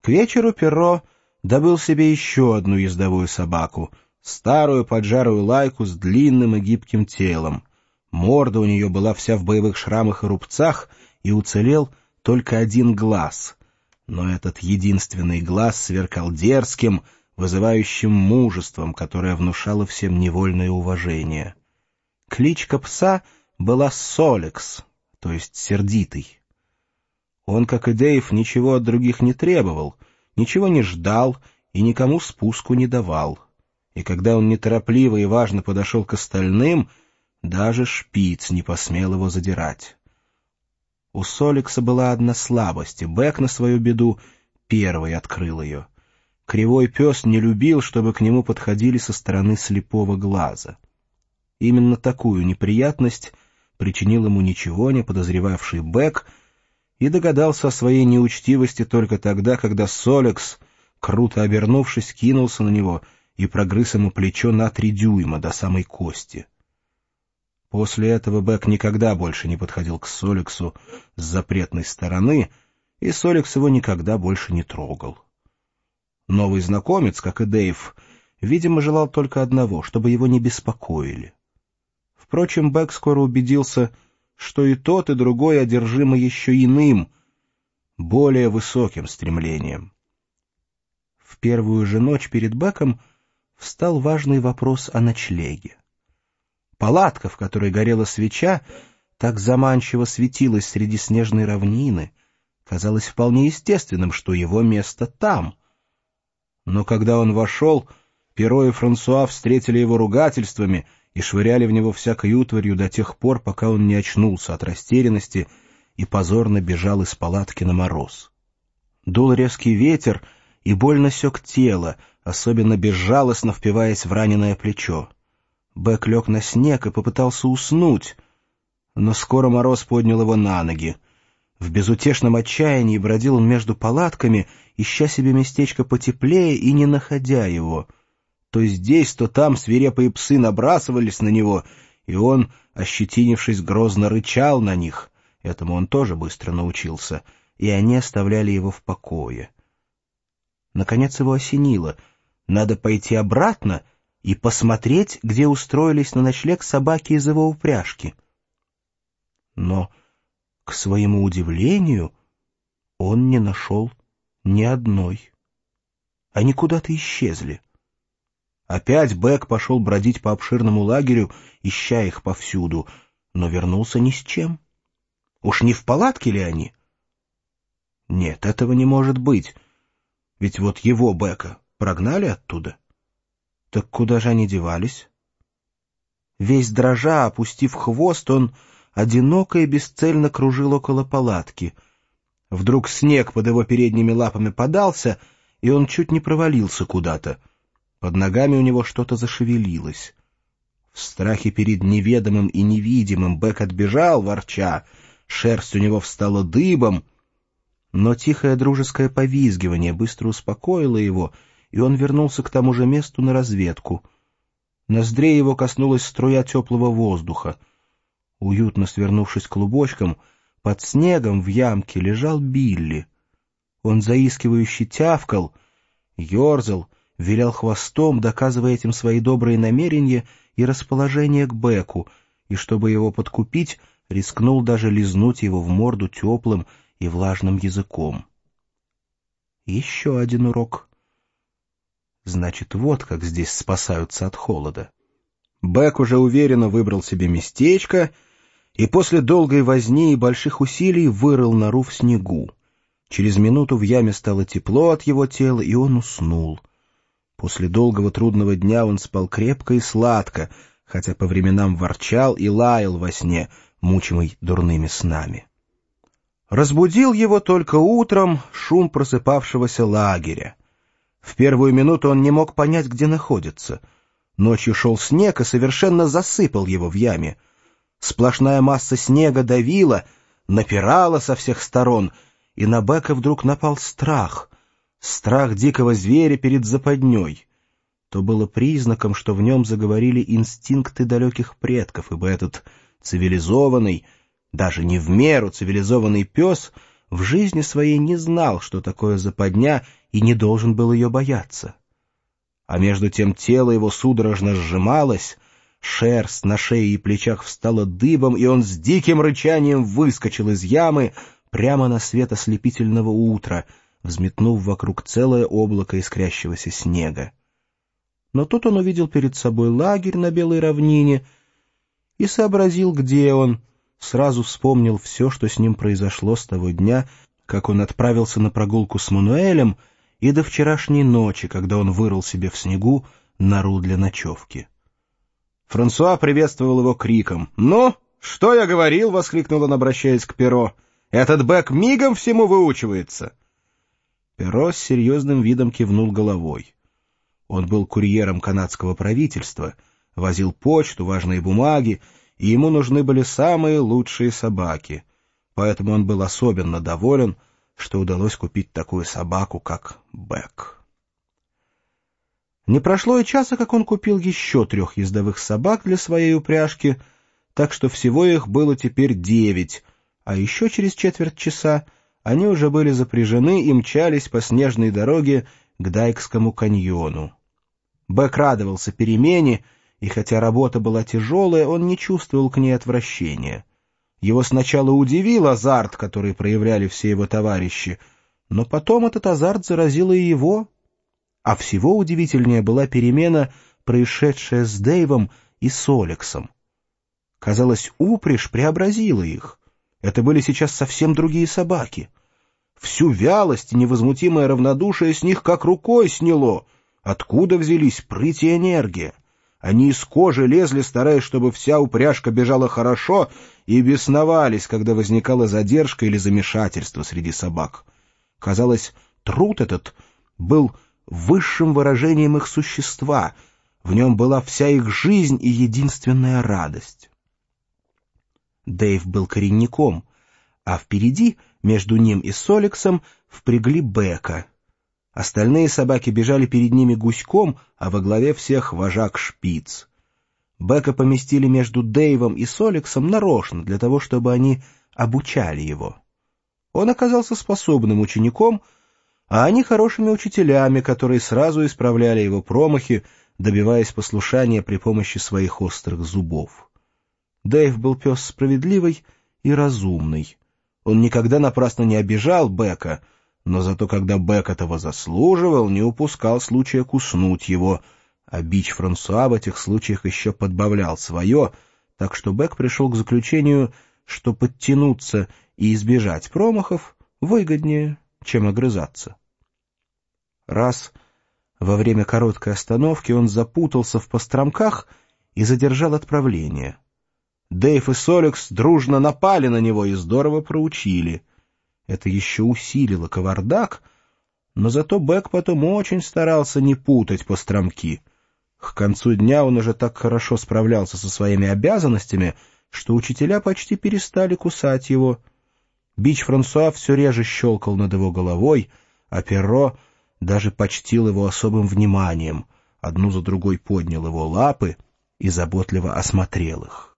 К вечеру Перо добыл себе еще одну ездовую собаку, старую поджарую лайку с длинным и гибким телом. Морда у нее была вся в боевых шрамах и рубцах, и уцелел только один глаз. Но этот единственный глаз сверкал дерзким, вызывающим мужеством, которое внушало всем невольное уважение. Кличка пса была Солекс, то есть сердитый. Он, как и Дэйв, ничего от других не требовал, ничего не ждал и никому спуску не давал. И когда он неторопливо и важно подошел к остальным, даже шпиц не посмел его задирать. У Солекса была одна слабость, и Бэк на свою беду первый открыл ее. Кривой пес не любил, чтобы к нему подходили со стороны слепого глаза. Именно такую неприятность причинил ему ничего не подозревавший Бэк, и догадался о своей неучтивости только тогда, когда Солекс, круто обернувшись, кинулся на него и прогрыз ему плечо на 3 дюйма до самой кости. После этого Бэк никогда больше не подходил к Солексу с запретной стороны, и Солекс его никогда больше не трогал. Новый знакомец, как и Дэйв, видимо, желал только одного, чтобы его не беспокоили. Впрочем, Бэк скоро убедился, что и тот, и другой одержимы еще иным, более высоким стремлением. В первую же ночь перед Бэком встал важный вопрос о ночлеге. Палатка, в которой горела свеча, так заманчиво светилась среди снежной равнины, казалось вполне естественным, что его место там. Но когда он вошел, Перо и Франсуа встретили его ругательствами и швыряли в него всякой утварью до тех пор, пока он не очнулся от растерянности и позорно бежал из палатки на мороз. Дул резкий ветер и больно сёк тело, особенно безжалостно впиваясь в раненое плечо. Бэк лег на снег и попытался уснуть, но скоро мороз поднял его на ноги. В безутешном отчаянии бродил он между палатками, ища себе местечко потеплее и не находя его. То здесь, то там свирепые псы набрасывались на него, и он, ощетинившись, грозно рычал на них. Этому он тоже быстро научился, и они оставляли его в покое. Наконец его осенило. Надо пойти обратно и посмотреть, где устроились на ночлег собаки из его упряжки. Но, к своему удивлению, он не нашел ни одной. Они куда-то исчезли. Опять Бэк пошел бродить по обширному лагерю, ища их повсюду, но вернулся ни с чем. Уж не в палатке ли они? Нет, этого не может быть, ведь вот его, Бэка, прогнали оттуда. Так куда же они девались? Весь дрожа, опустив хвост, он одиноко и бесцельно кружил около палатки. Вдруг снег под его передними лапами подался, и он чуть не провалился куда-то. Под ногами у него что-то зашевелилось. В страхе перед неведомым и невидимым Бэк отбежал, ворча, шерсть у него встала дыбом, но тихое дружеское повизгивание быстро успокоило его, и он вернулся к тому же месту на разведку. Ноздрей его коснулась струя теплого воздуха. Уютно свернувшись клубочком, под снегом в ямке лежал Билли. Он заискивающе тявкал, ерзал, вилял хвостом, доказывая этим свои добрые намерения и расположение к Бэку, и, чтобы его подкупить, рискнул даже лизнуть его в морду теплым и влажным языком. Еще один урок. Значит, вот как здесь спасаются от холода. Бэк уже уверенно выбрал себе местечко и после долгой возни и больших усилий вырыл нору в снегу. Через минуту в яме стало тепло от его тела, и он уснул. После долгого трудного дня он спал крепко и сладко, хотя по временам ворчал и лаял во сне, мучимый дурными снами. Разбудил его только утром шум просыпавшегося лагеря. В первую минуту он не мог понять, где находится. Ночью шел снег и совершенно засыпал его в яме. Сплошная масса снега давила, напирала со всех сторон, и на Бэка вдруг напал страх. Страх дикого зверя перед западней. То было признаком, что в нем заговорили инстинкты далеких предков, ибо этот цивилизованный, даже не в меру цивилизованный пес в жизни своей не знал, что такое западня, и не должен был ее бояться. А между тем тело его судорожно сжималось, шерсть на шее и плечах встала дыбом, и он с диким рычанием выскочил из ямы прямо на свет ослепительного утра, взметнув вокруг целое облако искрящегося снега. Но тут он увидел перед собой лагерь на белой равнине и сообразил, где он, сразу вспомнил все, что с ним произошло с того дня, как он отправился на прогулку с Мануэлем, и до вчерашней ночи, когда он вырыл себе в снегу нору для ночевки. Франсуа приветствовал его криком. «Ну, что я говорил?» — воскликнул он, обращаясь к Перро. «Этот Бек мигом всему выучивается!» Перро с серьезным видом кивнул головой. Он был курьером канадского правительства, возил почту, важные бумаги, и ему нужны были самые лучшие собаки. Поэтому он был особенно доволен, что удалось купить такую собаку, как Бек. Не прошло и часа, как он купил еще 3 ездовых собак для своей упряжки, так что всего их было теперь 9, а еще через четверть часа они уже были запряжены и мчались по снежной дороге к Дайкскому каньону. Бек радовался перемене, и хотя работа была тяжелая, он не чувствовал к ней отвращения. Его сначала удивил азарт, который проявляли все его товарищи, но потом этот азарт заразил и его. А всего удивительнее была перемена, происшедшая с Дэйвом и с Олексом. Казалось, упряжь преобразила их. Это были сейчас совсем другие собаки. Всю вялость и невозмутимое равнодушие с них как рукой сняло. Откуда взялись прыть и энергия? Они из кожи лезли, стараясь, чтобы вся упряжка бежала хорошо, и бесновались, когда возникала задержка или замешательство среди собак. Казалось, труд этот был высшим выражением их существа, в нем была вся их жизнь и единственная радость. Дэйв был коренником, а впереди, между ним и Солексом, впрягли Бека. Остальные собаки бежали перед ними гуськом, а во главе всех вожак Шпиц. Бека поместили между Дэйвом и Солексом нарочно, для того, чтобы они обучали его. Он оказался способным учеником, а они хорошими учителями, которые сразу исправляли его промахи, добиваясь послушания при помощи своих острых зубов. Дэйв был пес справедливый и разумный. Он никогда напрасно не обижал Бека, но зато когда Бек этого заслуживал, не упускал случая куснуть его, а бич Франсуа в этих случаях еще подбавлял свое, так что Бек пришел к заключению, что подтянуться и избежать промахов выгоднее, чем огрызаться. Раз во время короткой остановки он запутался в постромках и задержал отправление. Дэйв и Солекс дружно напали на него и здорово проучили. Это еще усилило кавардак, но зато Бек потом очень старался не путать постромки. К концу дня он уже так хорошо справлялся со своими обязанностями, что учителя почти перестали кусать его. Бич Франсуа все реже щелкал над его головой, а Перро даже почтил его особым вниманием, одну за другой поднял его лапы и заботливо осмотрел их.